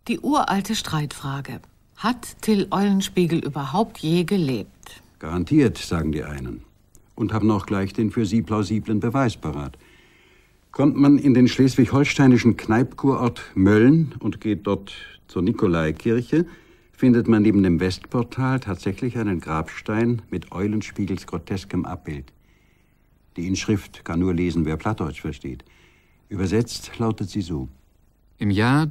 Die uralte Streitfrage. Hat Till Eulenspiegel überhaupt je gelebt? Garantiert, sagen die einen. Und haben auch gleich den für sie plausiblen Beweis parat. Kommt man in den schleswig-holsteinischen Kneipkurort Mölln und geht dort zur Nikolaikirche, findet man neben dem Westportal tatsächlich einen Grabstein mit Eulenspiegels groteskem Abbild. Die Inschrift kann nur lesen, wer Plattdeutsch versteht. Übersetzt lautet sie so: Im Jahr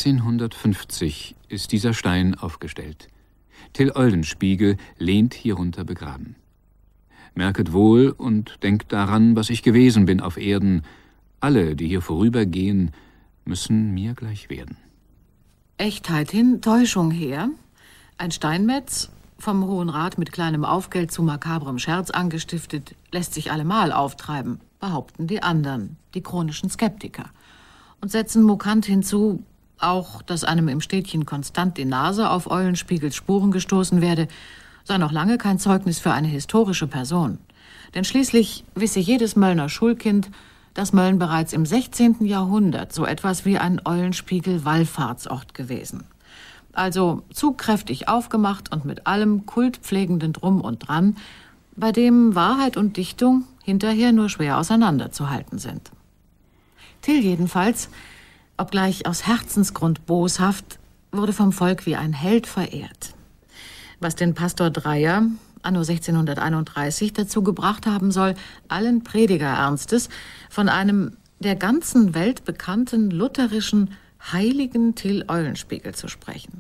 1350 ist dieser Stein aufgestellt. Till Eulenspiegel lehnt hierunter begraben. Merket wohl und denkt daran, was ich gewesen bin auf Erden. Alle, die hier vorübergehen, müssen mir gleich werden. Echtheit hin, Täuschung her. Ein Steinmetz, vom Hohen Rat mit kleinem Aufgeld zu makabrem Scherz angestiftet, lässt sich allemal auftreiben, behaupten die anderen, die chronischen Skeptiker. Und setzen mokant hinzu, auch, dass einem im Städtchen konstant die Nase auf Eulenspiegels Spuren gestoßen werde, sei noch lange kein Zeugnis für eine historische Person. Denn schließlich wisse jedes Möllner Schulkind, dass Mölln bereits im 16. Jahrhundert so etwas wie ein Eulenspiegel-Wallfahrtsort gewesen. Also zugkräftig aufgemacht und mit allem kultpflegenden Drum und Dran, bei dem Wahrheit und Dichtung hinterher nur schwer auseinanderzuhalten sind. Till jedenfalls, obgleich aus Herzensgrund boshaft, wurde vom Volk wie ein Held verehrt. Was den Pastor Dreyer anno 1631 dazu gebracht haben soll, allen Predigerernstes von einem der ganzen Welt bekannten lutherischen heiligen Till Eulenspiegel zu sprechen.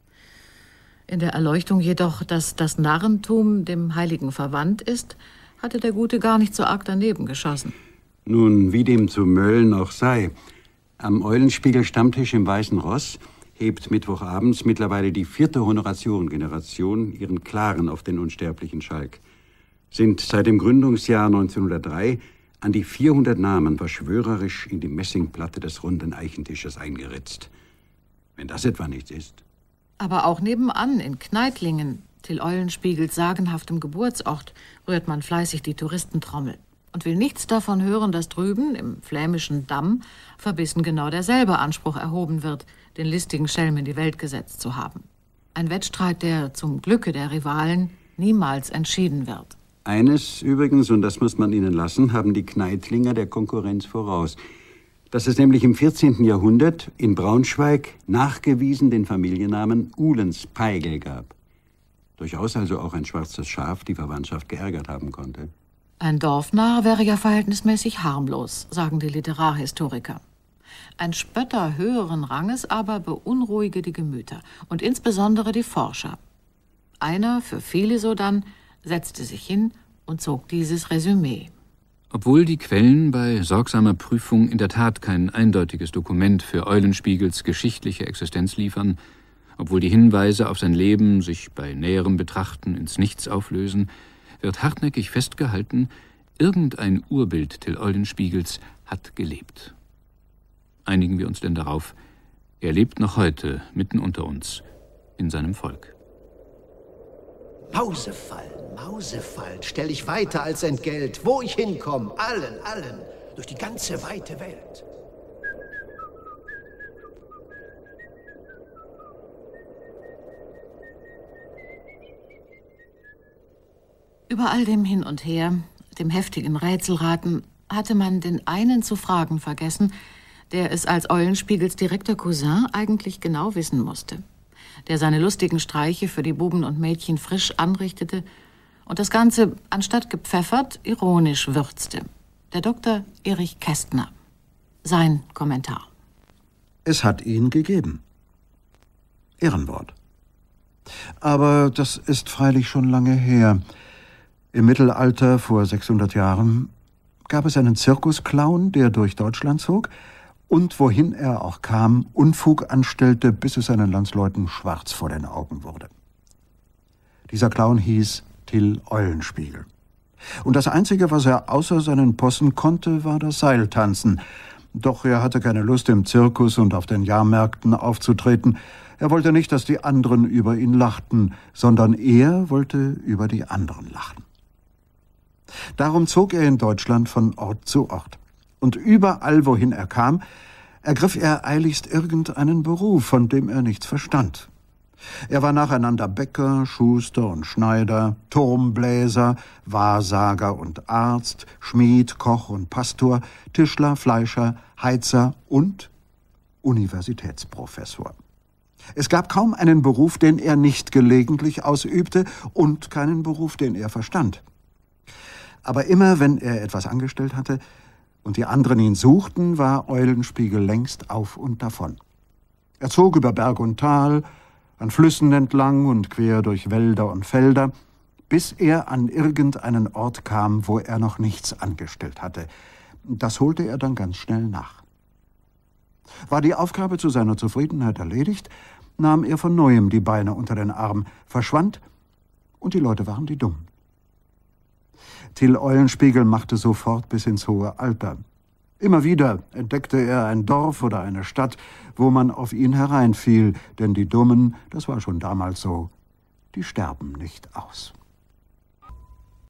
In der Erleuchtung jedoch, dass das Narrentum dem Heiligen verwandt ist, hatte der Gute gar nicht so arg daneben geschossen. Nun, wie dem zu Mölln auch sei, am Eulenspiegel-Stammtisch im Weißen Ross hebt mittwochabends mittlerweile die 4. Honoratioren-Generation ihren Klaren auf den unsterblichen Schalk. Sind seit dem Gründungsjahr 1903 an die 400 Namen verschwörerisch in die Messingplatte des runden Eichentisches eingeritzt. Wenn das etwa nichts ist. Aber auch nebenan in Kneitlingen, Till Eulenspiegels sagenhaftem Geburtsort, rührt man fleißig die Touristentrommel und will nichts davon hören, dass drüben im flämischen Damm verbissen genau derselbe Anspruch erhoben wird, den listigen Schelm in die Welt gesetzt zu haben. Ein Wettstreit, der zum Glücke der Rivalen niemals entschieden wird. Eines übrigens, und das muss man ihnen lassen, haben die Kneitlinger der Konkurrenz voraus. Dass es nämlich im 14. Jahrhundert in Braunschweig nachgewiesen den Familiennamen Uhlenspeigel gab. Durchaus also auch ein schwarzes Schaf die Verwandtschaft geärgert haben konnte. Ein Dorfnarr wäre ja verhältnismäßig harmlos, sagen die Literarhistoriker. Ein Spötter höheren Ranges aber beunruhige die Gemüter und insbesondere die Forscher. Einer, für viele sodann, setzte sich hin und zog dieses Resümee. Obwohl die Quellen bei sorgsamer Prüfung in der Tat kein eindeutiges Dokument für Eulenspiegels geschichtliche Existenz liefern, obwohl die Hinweise auf sein Leben sich bei näherem Betrachten ins Nichts auflösen, wird hartnäckig festgehalten, irgendein Urbild Till Eulenspiegels hat gelebt. Einigen wir uns denn darauf, er lebt noch heute mitten unter uns, in seinem Volk. Mausefallen, stell ich weiter als Entgelt, wo ich hinkomme, allen, durch die ganze weite Welt. Über all dem Hin und Her, dem heftigen Rätselraten, hatte man den einen zu fragen vergessen, der es als Eulenspiegels direkter Cousin eigentlich genau wissen musste, der seine lustigen Streiche für die Buben und Mädchen frisch anrichtete und das Ganze, anstatt gepfeffert, ironisch würzte. Der Dr. Erich Kästner. Sein Kommentar. Es hat ihn gegeben. Ehrenwort. Aber das ist freilich schon lange her. Im Mittelalter, vor 600 Jahren, gab es einen Zirkusclown, der durch Deutschland zog und wohin er auch kam, Unfug anstellte, bis es seinen Landsleuten schwarz vor den Augen wurde. Dieser Clown hieß Till Eulenspiegel. Und das Einzige, was er außer seinen Possen konnte, war das Seiltanzen. Doch er hatte keine Lust, im Zirkus und auf den Jahrmärkten aufzutreten. Er wollte nicht, dass die anderen über ihn lachten, sondern er wollte über die anderen lachen. Darum zog er in Deutschland von Ort zu Ort. Und überall, wohin er kam, ergriff er eiligst irgendeinen Beruf, von dem er nichts verstand. Er war nacheinander Bäcker, Schuster und Schneider, Turmbläser, Wahrsager und Arzt, Schmied, Koch und Pastor, Tischler, Fleischer, Heizer und Universitätsprofessor. Es gab kaum einen Beruf, den er nicht gelegentlich ausübte, und keinen Beruf, den er verstand. Aber immer, wenn er etwas angestellt hatte und die anderen ihn suchten, war Eulenspiegel längst auf und davon. Er zog über Berg und Tal, an Flüssen entlang und quer durch Wälder und Felder, bis er an irgendeinen Ort kam, wo er noch nichts angestellt hatte. Das holte er dann ganz schnell nach. War die Aufgabe zu seiner Zufriedenheit erledigt, nahm er von neuem die Beine unter den Arm, verschwand, und die Leute waren die Dummen. Till Eulenspiegel machte so fort bis ins hohe Alter. Immer wieder entdeckte er ein Dorf oder eine Stadt, wo man auf ihn hereinfiel, denn die Dummen, das war schon damals so, die sterben nicht aus.